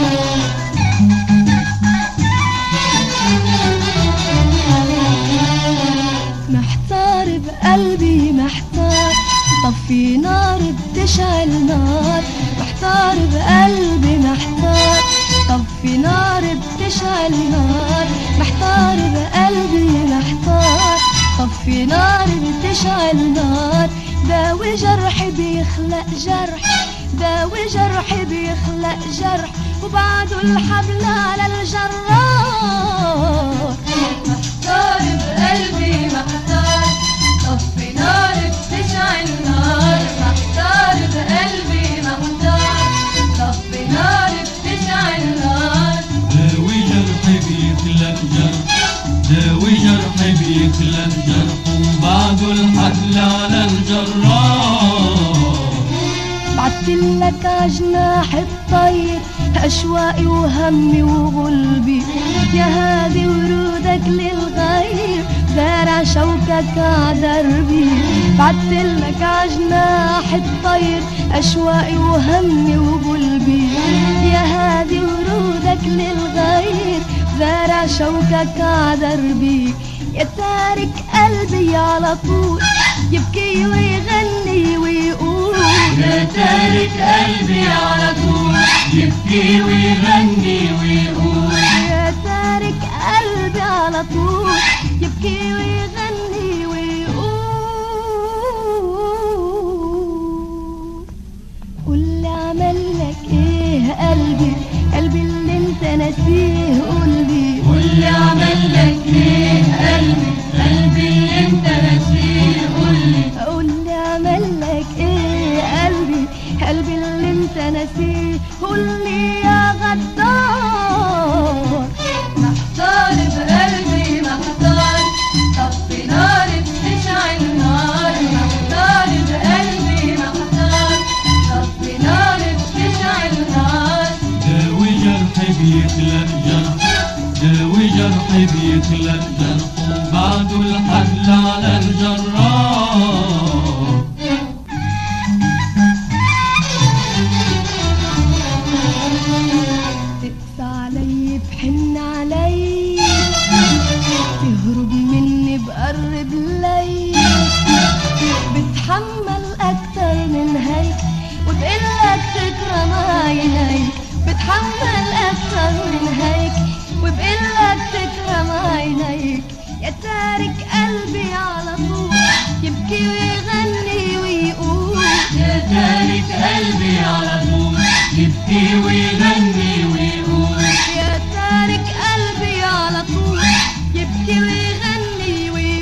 محتار بقلبي محتار، طفي نار بتشعل نار. محتار بقلبي محتار، طفي نار بتشعل نار. محتار بقلبي محتار، طفي نار بتشعل نار. داوي جرحي بيخلق جرح، داوي جرحي بيخلق جرح، وبعده الحبل على الجرار. محتار بقلبي محتار، طفي نار بتشعل نار. محتار بقلبي محتار، طفي نار بتشعل نار. داوي جرحي بيخلق جرح، داوي جرحي بيخلق جرح، وبعده الحبل على الجرار. بعتلك عجناح الطير أشواقي وهمي وغلبي، يا هادي ورودك للغير زارع شوكك عدربي. بعتلك عجناح الطير أشواقي وهمي وغلبي، يا هادي ورودك للغير زارع شوكك عدربي. يا تارك قلبي على طول يبكي ويغني ويقول، يا تارك قلبي على طول يبكي ويغني ويقول. يا تارك قلبي على طول يبكي ويغني ويقول. قولي عملك ايه قلبي، قلبي اللي انت ناسيه قولي. قولي عملك ايه قلبي، قلبي اللي انت ناسيه قولي. قولي عملك ايه قلبي، قلبي اللي انت ناسيه قولي يا غدار. محتار بقلبي محتار، طفي نار بتشعل نار. محتار بقلبي محتار، طفي نار بتشعل نار. داوي جرحي بيخلق جرح، داوي جرحي بيخلق جرح، وبعده الحبل على الجرار. تقسى علي بحن علي، تهرب مني بقرب لي. بتحمل أكتر من هيك وبقلك تكرم عينيك. بتحمل أكتر من هيك وبقلك تكرم عينيك. يا تارك قلبي على طول يبكي ويغني ويقول. يا تارك قلبي على طول يبكي ويغني ويقول. يا تارك قلبي على طول يبكي ويغني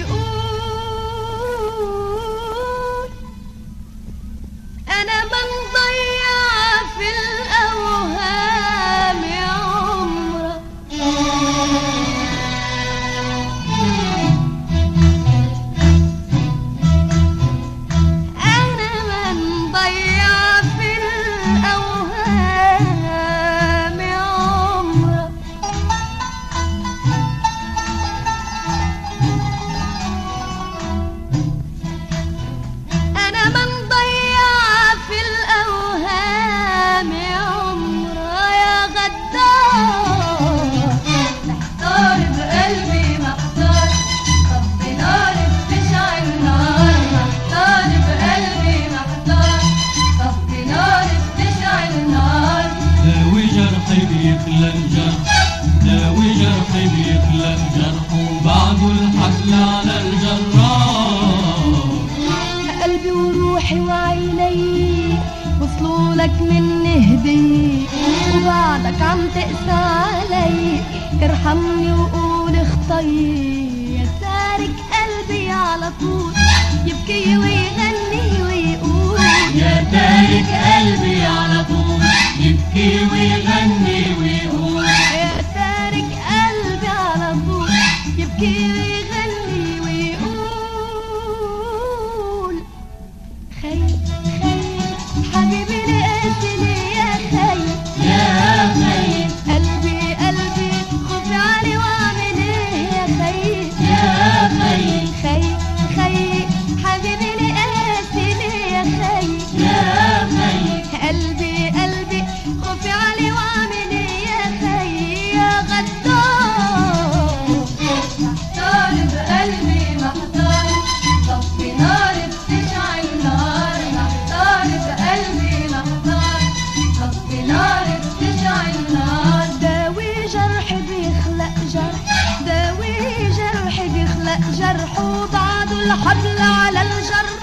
ويقول. أنا من ضيع في الأوهام عمرك، أنا من ضيع في الأوهام عمرك. أنا من ضيع في الأوهام عمره يا غدار. محتار بقلبي محتار، طفي نار بتشعل نار. محتار بقلبي محتار، طفي نار بتشعل نار. داوي جرحي بيخلق جرح، داوي جرحي بيخلق جرح، وبعده الحبل على الجرار. قلبي وروحي وعيني وصلوا لك مني هدية، وبعدك عم تقسى علي. ارحمني وقول اخطي. يا تارك قلبي على طول يبكي ويغني ويقول. يا تارك قلبي على طول يبكي ويغني ويقول. يا تارك قلبي على طول يبكي ويغني ويقول. خي خي حبيبي لقيتني يا خي، يا خي قلبي قلبي خوفي علي واعمل ايه يا خي. يا خي خي خي حبيبي لقيتني يا خي، يا خي قلبي قلبي خوفي علي واعمل ايه الحبل على الجر